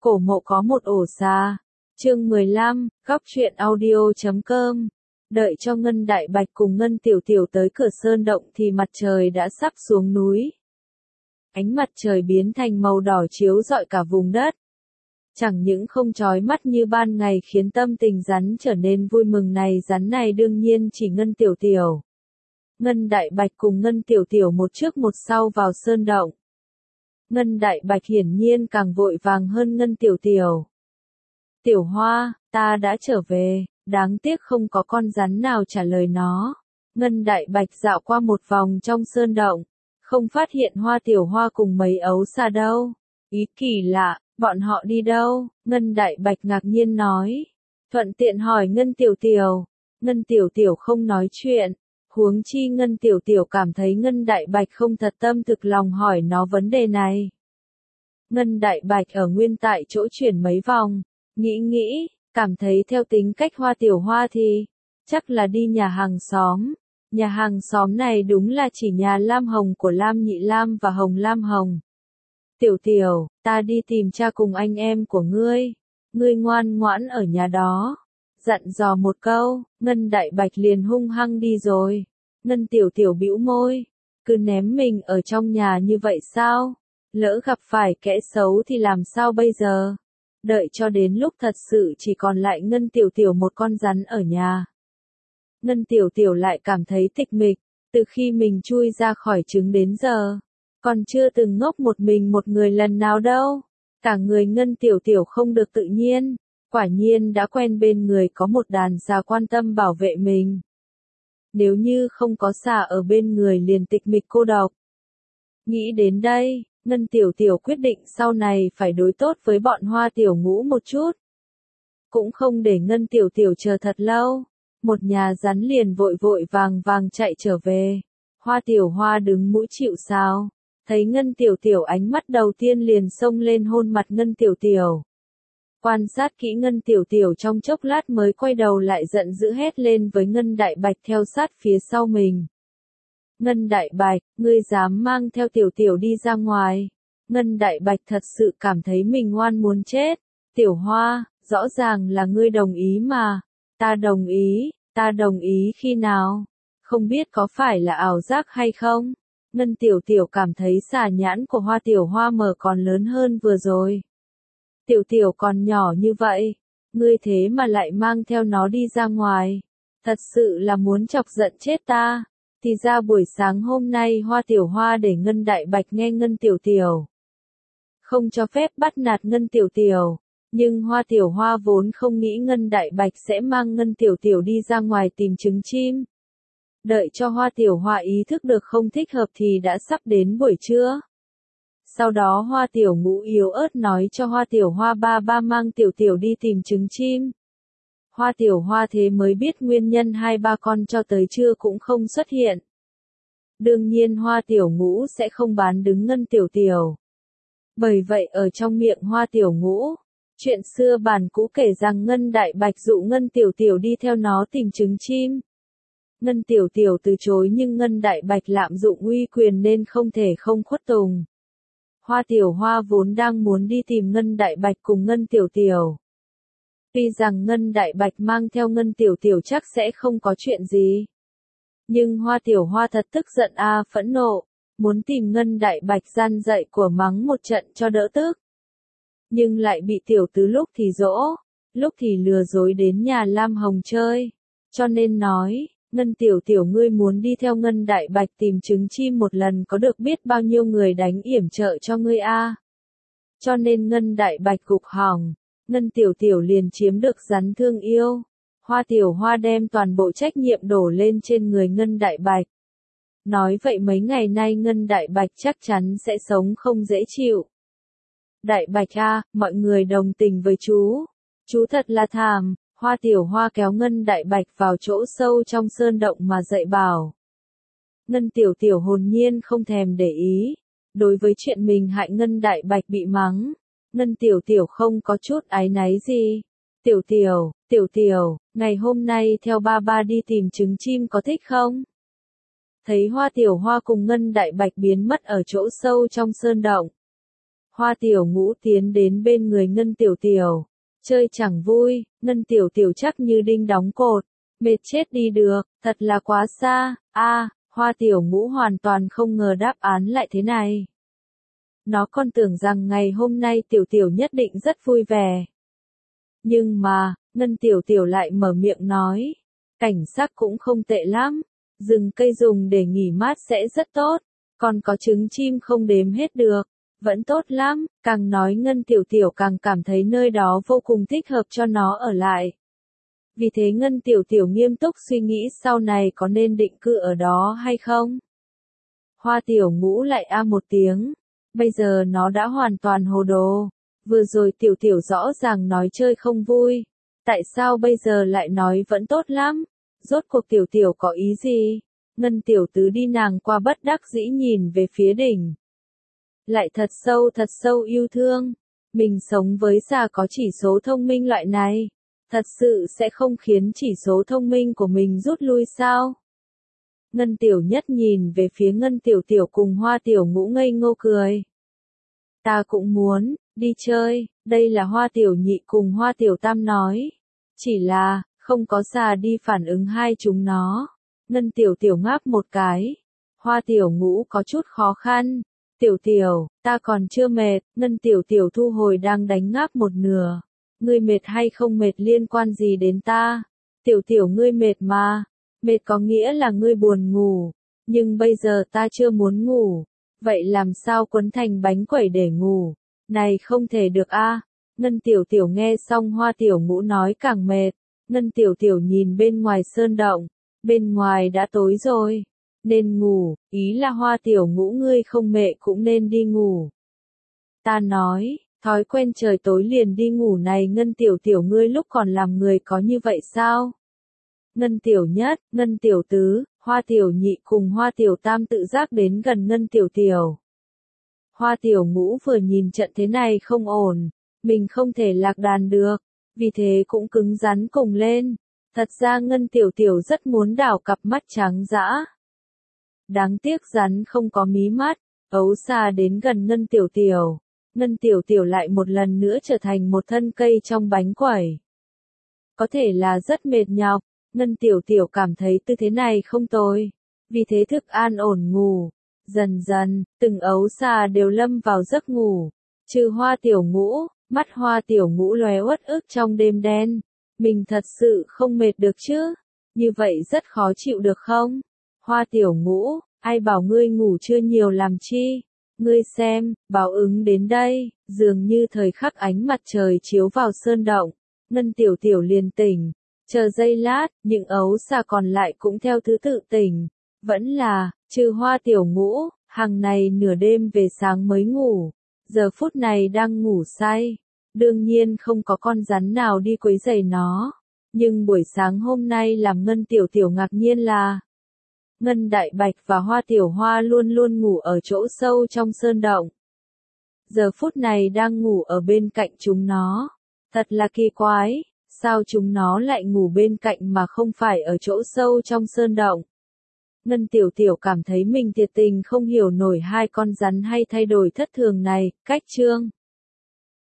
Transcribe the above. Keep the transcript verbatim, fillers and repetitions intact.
Cổ mộ có một ổ xà. Chương mười lăm, góc truyện audio chấm com. Đợi cho Ngân Đại Bạch cùng Ngân Tiểu Tiểu tới cửa sơn động thì mặt trời đã sắp xuống núi. Ánh mặt trời biến thành màu đỏ chiếu rọi cả vùng đất. Chẳng những không chói mắt như ban ngày khiến tâm tình rắn trở nên vui mừng này, rắn này đương nhiên chỉ Ngân Tiểu Tiểu. Ngân Đại Bạch cùng Ngân Tiểu Tiểu một trước một sau vào sơn động. Ngân Đại Bạch hiển nhiên càng vội vàng hơn Ngân Tiểu Tiểu. Tiểu Hoa, ta đã trở về, đáng tiếc không có con rắn nào trả lời nó. Ngân Đại Bạch dạo qua một vòng trong sơn động, không phát hiện Hoa Tiểu Hoa cùng mấy ấu xà đâu. Ý kỳ lạ, bọn họ đi đâu? Ngân Đại Bạch ngạc nhiên nói. Thuận tiện hỏi Ngân Tiểu Tiểu. Ngân Tiểu Tiểu không nói chuyện. Huống chi Ngân Tiểu Tiểu cảm thấy Ngân Đại Bạch không thật tâm thực lòng hỏi nó vấn đề này. Ngân Đại Bạch ở nguyên tại chỗ chuyển mấy vòng, nghĩ nghĩ, cảm thấy theo tính cách Hoa Tiểu Hoa thì, chắc là đi nhà hàng xóm. Nhà hàng xóm này đúng là chỉ nhà Lam Hồng của Lam Nhị Lam và Hồng Lam Hồng. Tiểu Tiểu, ta đi tìm cha cùng anh em của ngươi. Ngươi ngoan ngoãn ở nhà đó. Dặn dò một câu, Ngân Đại Bạch liền hung hăng đi rồi. Ngân Tiểu Tiểu bĩu môi, cứ ném mình ở trong nhà như vậy sao? Lỡ gặp phải kẻ xấu thì làm sao bây giờ? Đợi cho đến lúc thật sự chỉ còn lại Ngân Tiểu Tiểu một con rắn ở nhà. Ngân Tiểu Tiểu lại cảm thấy tịch mịch, từ khi mình chui ra khỏi trứng đến giờ, còn chưa từng ngốc một mình một người lần nào đâu. Cả người Ngân Tiểu Tiểu không được tự nhiên. Quả nhiên đã quen bên người có một đàn xà quan tâm bảo vệ mình. Nếu như không có xà ở bên người liền tịch mịch cô độc. Nghĩ đến đây, Ngân Tiểu Tiểu quyết định sau này phải đối tốt với bọn Hoa Tiểu Ngũ một chút. Cũng không để Ngân Tiểu Tiểu chờ thật lâu. Một nhà rắn liền vội vội vàng vàng chạy trở về. Hoa Tiểu Hoa đứng mũi chịu sào. Thấy Ngân Tiểu Tiểu ánh mắt đầu tiên liền xông lên hôn mặt Ngân Tiểu Tiểu. Quan sát kỹ Ngân Tiểu Tiểu trong chốc lát mới quay đầu lại giận dữ hét lên với Ngân Đại Bạch theo sát phía sau mình. Ngân Đại Bạch, ngươi dám mang theo Tiểu Tiểu đi ra ngoài. Ngân Đại Bạch thật sự cảm thấy mình ngoan muốn chết. Tiểu Hoa, rõ ràng là ngươi đồng ý mà. Ta đồng ý, ta đồng ý khi nào? Không biết có phải là ảo giác hay không? Ngân Tiểu Tiểu cảm thấy xà nhãn của Hoa Tiểu Hoa mở còn lớn hơn vừa rồi. Tiểu Tiểu còn nhỏ như vậy, ngươi thế mà lại mang theo nó đi ra ngoài. Thật sự là muốn chọc giận chết ta. Thì ra buổi sáng hôm nay Hoa Tiểu Hoa để Ngân Đại Bạch nghe Ngân Tiểu Tiểu. Không cho phép bắt nạt Ngân Tiểu Tiểu. Nhưng Hoa Tiểu Hoa vốn không nghĩ Ngân Đại Bạch sẽ mang Ngân Tiểu Tiểu đi ra ngoài tìm trứng chim. Đợi cho Hoa Tiểu Hoa ý thức được không thích hợp thì đã sắp đến buổi trưa. Sau đó Hoa Tiểu Ngũ yếu ớt nói cho Hoa Tiểu Hoa ba ba mang Tiểu Tiểu đi tìm trứng chim. Hoa Tiểu Hoa thế mới biết nguyên nhân hai ba con cho tới trưa cũng không xuất hiện. Đương nhiên Hoa Tiểu Ngũ sẽ không bán đứng Ngân Tiểu Tiểu. Bởi vậy ở trong miệng Hoa Tiểu Ngũ, chuyện xưa bản cũ kể rằng Ngân Đại Bạch dụ Ngân Tiểu Tiểu đi theo nó tìm trứng chim. Ngân Tiểu Tiểu từ chối nhưng Ngân Đại Bạch lạm dụng uy quyền nên không thể không khuất tùng. Hoa Tiểu Hoa vốn đang muốn đi tìm Ngân Đại Bạch cùng Ngân Tiểu Tiểu. Tuy rằng Ngân Đại Bạch mang theo Ngân Tiểu Tiểu chắc sẽ không có chuyện gì. Nhưng Hoa Tiểu Hoa thật tức giận a à, phẫn nộ, muốn tìm Ngân Đại Bạch gian dạy của mắng một trận cho đỡ tức. Nhưng lại bị tiểu tứ lúc thì dỗ, lúc thì lừa dối đến nhà Lam Hồng chơi. Cho nên nói, Ngân Tiểu Tiểu ngươi muốn đi theo Ngân Đại Bạch tìm trứng chim một lần có được biết bao nhiêu người đánh yểm trợ cho ngươi a. À. Cho nên Ngân Đại Bạch gục hỏng, Ngân Tiểu Tiểu liền chiếm được rắn thương yêu. Hoa Tiểu Hoa đem toàn bộ trách nhiệm đổ lên trên người Ngân Đại Bạch. Nói vậy mấy ngày nay Ngân Đại Bạch chắc chắn sẽ sống không dễ chịu. Đại Bạch a, mọi người đồng tình với chú. Chú thật là thảm. Hoa Tiểu Hoa kéo Ngân Đại Bạch vào chỗ sâu trong sơn động mà dạy bảo. Ngân Tiểu Tiểu hồn nhiên không thèm để ý. Đối với chuyện mình hại Ngân Đại Bạch bị mắng, Ngân Tiểu Tiểu không có chút áy náy gì. Tiểu Tiểu, Tiểu Tiểu, ngày hôm nay theo ba ba đi tìm trứng chim có thích không? Thấy Hoa Tiểu Hoa cùng Ngân Đại Bạch biến mất ở chỗ sâu trong sơn động. Hoa Tiểu Ngũ tiến đến bên người Ngân Tiểu Tiểu. Chơi chẳng vui, Ngân Tiểu Tiểu chắc như đinh đóng cột. Mệt chết đi được, thật là quá xa. A, Hoa Tiểu Ngũ hoàn toàn không ngờ đáp án lại thế này. Nó còn tưởng rằng ngày hôm nay Tiểu Tiểu nhất định rất vui vẻ. Nhưng mà, Ngân Tiểu Tiểu lại mở miệng nói. Cảnh sắc cũng không tệ lắm. Rừng cây dùng để nghỉ mát sẽ rất tốt. Còn có trứng chim không đếm hết được. Vẫn tốt lắm, càng nói Ngân Tiểu Tiểu càng cảm thấy nơi đó vô cùng thích hợp cho nó ở lại. Vì thế Ngân Tiểu Tiểu nghiêm túc suy nghĩ sau này có nên định cư ở đó hay không. Hoa Tiểu Ngũ lại a một tiếng. Bây giờ nó đã hoàn toàn hồ đồ. Vừa rồi Tiểu Tiểu rõ ràng nói chơi không vui. Tại sao bây giờ lại nói vẫn tốt lắm? Rốt cuộc Tiểu Tiểu có ý gì? Ngân Tiểu Tứ đi nàng qua bất đắc dĩ nhìn về phía đỉnh. Lại thật sâu thật sâu yêu thương. Mình sống với già có chỉ số thông minh loại này. Thật sự sẽ không khiến chỉ số thông minh của mình rút lui sao? Ngân Tiểu Nhất nhìn về phía Ngân Tiểu Tiểu cùng Hoa Tiểu Ngũ ngây ngô cười. Ta cũng muốn, đi chơi, đây là Hoa Tiểu Nhị cùng Hoa Tiểu Tam nói. Chỉ là, không có già đi phản ứng hai chúng nó. Ngân Tiểu Tiểu ngáp một cái. Hoa Tiểu Ngũ có chút khó khăn. Tiểu Tiểu, ta còn chưa mệt. Ngân Tiểu Tiểu thu hồi đang đánh ngáp một nửa. Ngươi mệt hay không mệt liên quan gì đến ta? Tiểu Tiểu ngươi mệt mà. Mệt có nghĩa là ngươi buồn ngủ. Nhưng bây giờ ta chưa muốn ngủ. Vậy làm sao quấn thành bánh quẩy để ngủ? Này không thể được a. Ngân Tiểu Tiểu nghe xong Hoa Tiểu Ngũ nói càng mệt. Ngân Tiểu Tiểu nhìn bên ngoài sơn động. Bên ngoài đã tối rồi. Nên ngủ, ý là Hoa Tiểu Ngũ ngươi không mệt cũng nên đi ngủ. Ta nói, thói quen trời tối liền đi ngủ này Ngân Tiểu Tiểu ngươi lúc còn làm người có như vậy sao? Ngân Tiểu Nhất, Ngân Tiểu Tứ, Hoa Tiểu Nhị cùng Hoa Tiểu Tam tự giác đến gần Ngân Tiểu Tiểu. Hoa Tiểu Ngũ vừa nhìn trận thế này không ổn, mình không thể lạc đàn được, vì thế cũng cứng rắn cùng lên. Thật ra Ngân Tiểu Tiểu rất muốn đảo cặp mắt trắng dã. Đáng tiếc rắn không có mí mắt, ấu xa đến gần Ngân Tiểu Tiểu. Ngân Tiểu Tiểu lại một lần nữa trở thành một thân cây trong bánh quẩy. Có thể là rất mệt nhọc, Ngân Tiểu Tiểu cảm thấy tư thế này không tồi. Vì thế thức an ổn ngủ. Dần dần, từng ấu xa đều lâm vào giấc ngủ. Trừ Hoa Tiểu Ngũ, mắt Hoa Tiểu Ngũ lóe uất ức trong đêm đen. Mình thật sự không mệt được chứ? Như vậy rất khó chịu được không? Hoa Tiểu Ngũ, ai bảo ngươi ngủ chưa nhiều làm chi? Ngươi xem, báo ứng đến đây, dường như thời khắc ánh mặt trời chiếu vào sơn động. Ngân Tiểu Tiểu liền tỉnh. Chờ giây lát, những ấu xa còn lại cũng theo thứ tự tỉnh. Vẫn là, trừ Hoa Tiểu Ngũ, hàng này nửa đêm về sáng mới ngủ. Giờ phút này đang ngủ say. Đương nhiên không có con rắn nào đi quấy rầy nó. Nhưng buổi sáng hôm nay làm Ngân Tiểu Tiểu ngạc nhiên là Ngân Đại Bạch và Hoa Tiểu Hoa luôn luôn ngủ ở chỗ sâu trong sơn động. Giờ phút này đang ngủ ở bên cạnh chúng nó. Thật là kỳ quái, sao chúng nó lại ngủ bên cạnh mà không phải ở chỗ sâu trong sơn động. Ngân Tiểu Tiểu cảm thấy mình thiệt tình không hiểu nổi hai con rắn hay thay đổi thất thường này, cách chương.